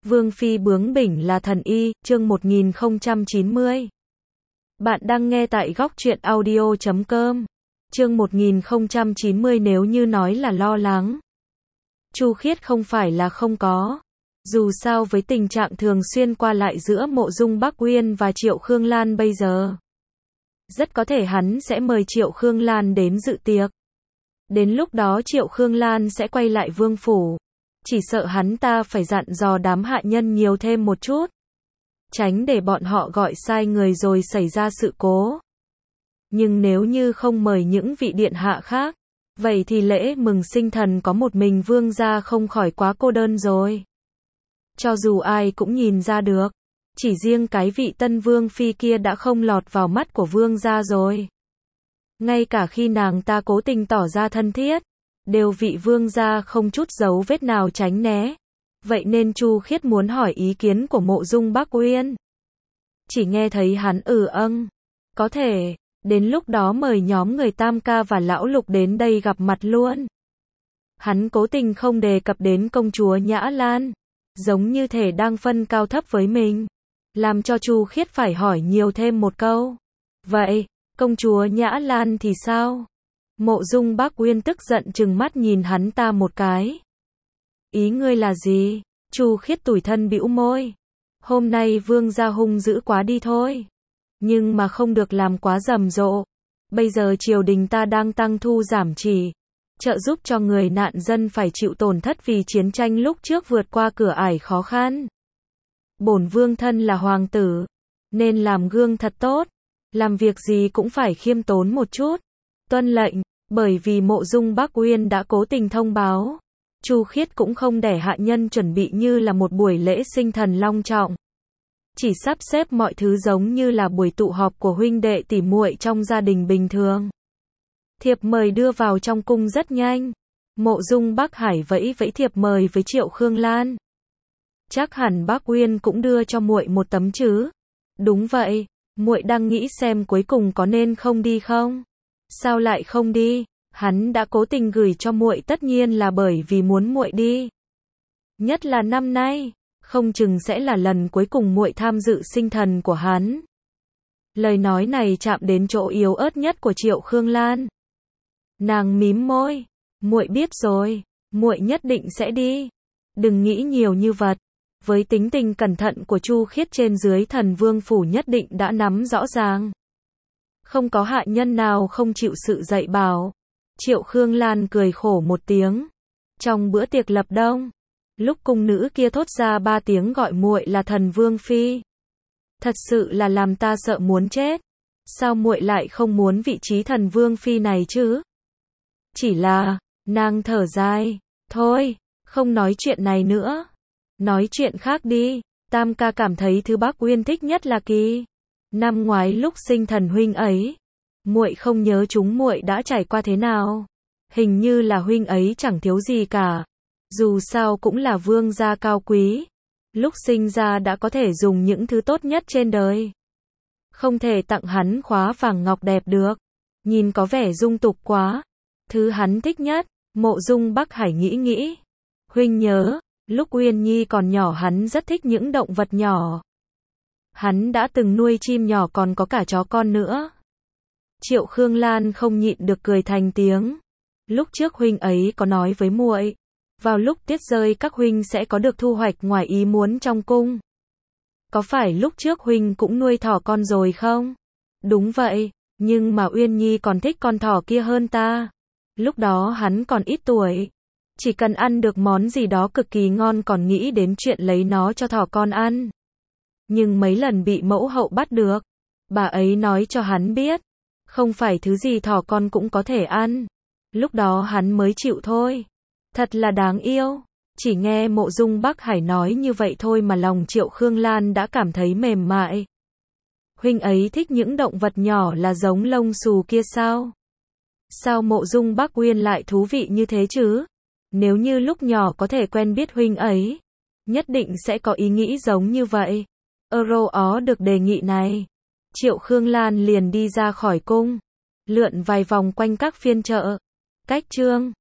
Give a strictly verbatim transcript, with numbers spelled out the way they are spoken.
Vương phi bướng bỉnh là thần y, chương một nghìn không trăm chín mươi. Bạn đang nghe tại góc truyện audio chấm com. Chương một nghìn không trăm chín mươi nếu như nói là lo lắng. Chu Khiết không phải là không có. Dù sao với tình trạng thường xuyên qua lại giữa Mộ Dung Bắc Uyên và Triệu Khương Lan bây giờ, rất có thể hắn sẽ mời Triệu Khương Lan đến dự tiệc. Đến lúc đó Triệu Khương Lan sẽ quay lại vương phủ. Chỉ sợ hắn ta phải dặn dò đám hạ nhân nhiều thêm một chút, tránh để bọn họ gọi sai người rồi xảy ra sự cố. Nhưng nếu như không mời những vị điện hạ khác, vậy thì lễ mừng sinh thần có một mình vương gia không khỏi quá cô đơn rồi. Cho dù ai cũng nhìn ra được, chỉ riêng cái vị tân vương phi kia đã không lọt vào mắt của vương gia rồi. Ngay cả khi nàng ta cố tình tỏ ra thân thiết, đều vị vương gia không chút dấu vết nào tránh né. Vậy nên Chu Khiết muốn hỏi ý kiến của Mộ Dung Bắc Uyên. Chỉ nghe thấy hắn ừ âng, có thể, đến lúc đó mời nhóm người Tam Ca và Lão Lục đến đây gặp mặt luôn. Hắn cố tình không đề cập đến công chúa Nhã Lan, giống như thể đang phân cao thấp với mình, làm cho Chu Khiết phải hỏi nhiều thêm một câu. Vậy, công chúa Nhã Lan thì sao? Mộ Dung Bắc Uyên tức giận trừng mắt nhìn hắn ta một cái. Ý ngươi là gì? Chu Khiết tủi thân bĩu môi. Hôm nay vương gia hung dữ quá đi thôi. Nhưng mà không được làm quá rầm rộ. Bây giờ triều đình ta đang tăng thu giảm chỉ, trợ giúp cho người nạn dân phải chịu tổn thất vì chiến tranh lúc trước vượt qua cửa ải khó khăn. Bổn vương thân là hoàng tử, nên làm gương thật tốt. Làm việc gì cũng phải khiêm tốn một chút. Tuân lệnh, bởi vì Mộ Dung Bắc Uyên đã cố tình thông báo. Chu Khiết cũng không để hạ nhân chuẩn bị như là một buổi lễ sinh thần long trọng. Chỉ sắp xếp mọi thứ giống như là buổi tụ họp của huynh đệ tỉ muội trong gia đình bình thường. Thiệp mời đưa vào trong cung rất nhanh. Mộ Dung Bắc Hải vẫy vẫy thiệp mời với Triệu Khương Lan. Chắc hẳn Bắc Uyên cũng đưa cho muội một tấm chứ? Đúng vậy, muội đang nghĩ xem cuối cùng có nên không đi không? Sao lại không đi? Hắn đã cố tình gửi cho muội tất nhiên là bởi vì muốn muội đi. Nhất là năm nay, không chừng sẽ là lần cuối cùng muội tham dự sinh thần của hắn. Lời nói này chạm đến chỗ yếu ớt nhất của Triệu Khương Lan. Nàng mím môi, muội biết rồi, muội nhất định sẽ đi. Đừng nghĩ nhiều như vật. Với tính tình cẩn thận của Chu Khiết trên dưới Thần Vương phủ nhất định đã nắm rõ ràng. Không có hạ nhân nào không chịu sự dạy bảo. Triệu Khương Lan cười khổ một tiếng. Trong bữa tiệc lập đông, lúc cung nữ kia thốt ra ba tiếng gọi muội là Thần Vương phi, thật sự là làm ta sợ muốn chết. Sao muội lại không muốn vị trí Thần Vương phi này chứ? Chỉ là, nàng thở dài, thôi, không nói chuyện này nữa. Nói chuyện khác đi. Tam Ca cảm thấy thứ Bắc Uyên thích nhất là kỳ. Năm ngoái lúc sinh thần huynh ấy, muội không nhớ chúng muội đã trải qua thế nào. Hình như là huynh ấy chẳng thiếu gì cả. Dù sao cũng là vương gia cao quý. Lúc sinh ra đã có thể dùng những thứ tốt nhất trên đời. Không thể tặng hắn khóa vàng ngọc đẹp được. Nhìn có vẻ dung tục quá. Thứ hắn thích nhất, Mộ Dung Bắc Hải nghĩ nghĩ. Huynh nhớ, lúc Uyên Nhi còn nhỏ hắn rất thích những động vật nhỏ. Hắn đã từng nuôi chim nhỏ còn có cả chó con nữa. Triệu Khương Lan không nhịn được cười thành tiếng. Lúc trước huynh ấy có nói với muội, vào lúc tiết rơi các huynh sẽ có được thu hoạch ngoài ý muốn trong cung. Có phải lúc trước huynh cũng nuôi thỏ con rồi không? Đúng vậy, nhưng mà Uyên Nhi còn thích con thỏ kia hơn ta. Lúc đó hắn còn ít tuổi. Chỉ cần ăn được món gì đó cực kỳ ngon còn nghĩ đến chuyện lấy nó cho thỏ con ăn. Nhưng mấy lần bị mẫu hậu bắt được, bà ấy nói cho hắn biết, không phải thứ gì thỏ con cũng có thể ăn. Lúc đó hắn mới chịu thôi. Thật là đáng yêu. Chỉ nghe Mộ Dung Bắc Hải nói như vậy thôi mà lòng Triệu Khương Lan đã cảm thấy mềm mại. Huynh ấy thích những động vật nhỏ là giống lông xù kia sao? Sao Mộ Dung Bắc Uyên lại thú vị như thế chứ? Nếu như lúc nhỏ có thể quen biết huynh ấy, nhất định sẽ có ý nghĩ giống như vậy. Euro ó được đề nghị này. Triệu Khương Lan liền đi ra khỏi cung, lượn vài vòng quanh các phiên chợ. Cách chương